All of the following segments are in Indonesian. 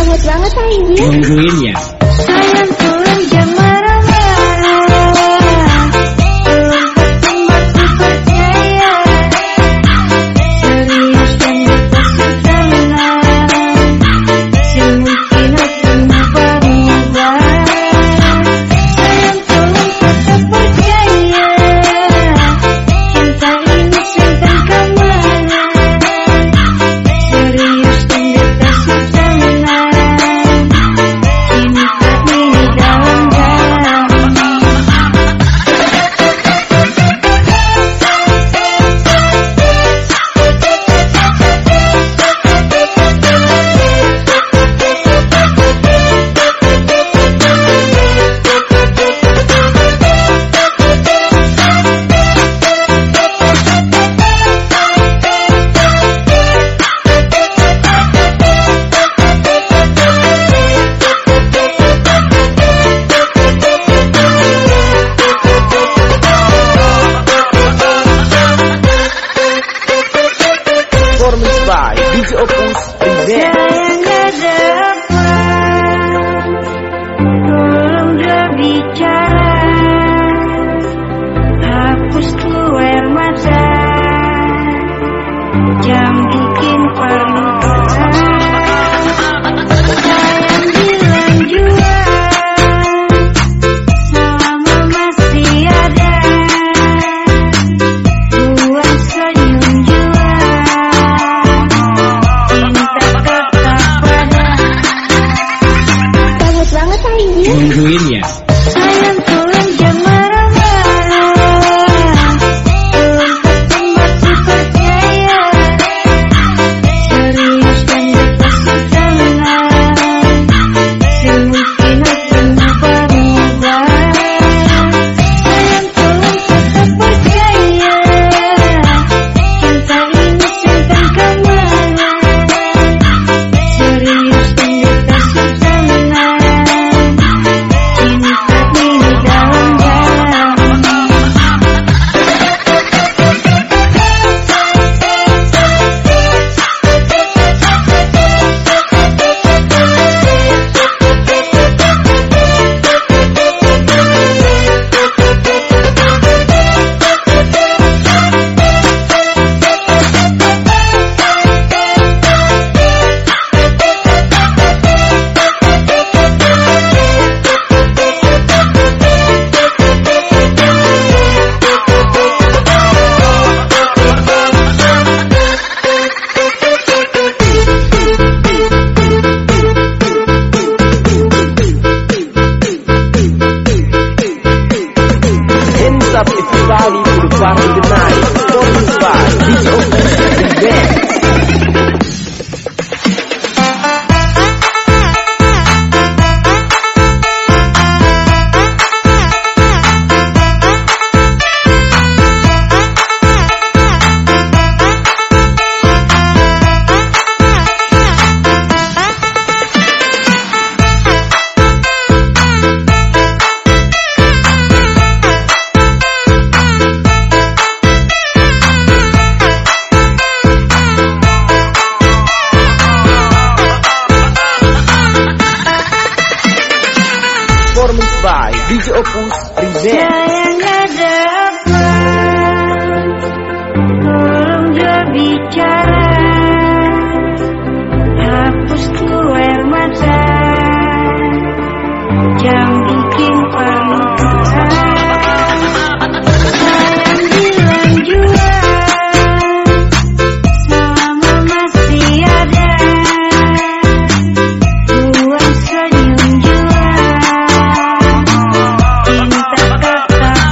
Banget banget anjir. Nungguin ya. Sayang pulang jam marah-marah. Jam bikin perlu sayang bilang jua selama masih ada buat senyum jua cinta tetap pada. Banget banget anjir. Nungguin ya. Sayang pulang jam marah-marah. Everybody to the party tonight. Don't buy. This open the by DJ Opus Present. Sayang ada apa? Tolong dia bicara. Hapus tuh air mata. Jangan bikin perlu sayang bilang jua selama masih ada buat senyum jua cinta tetap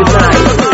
night.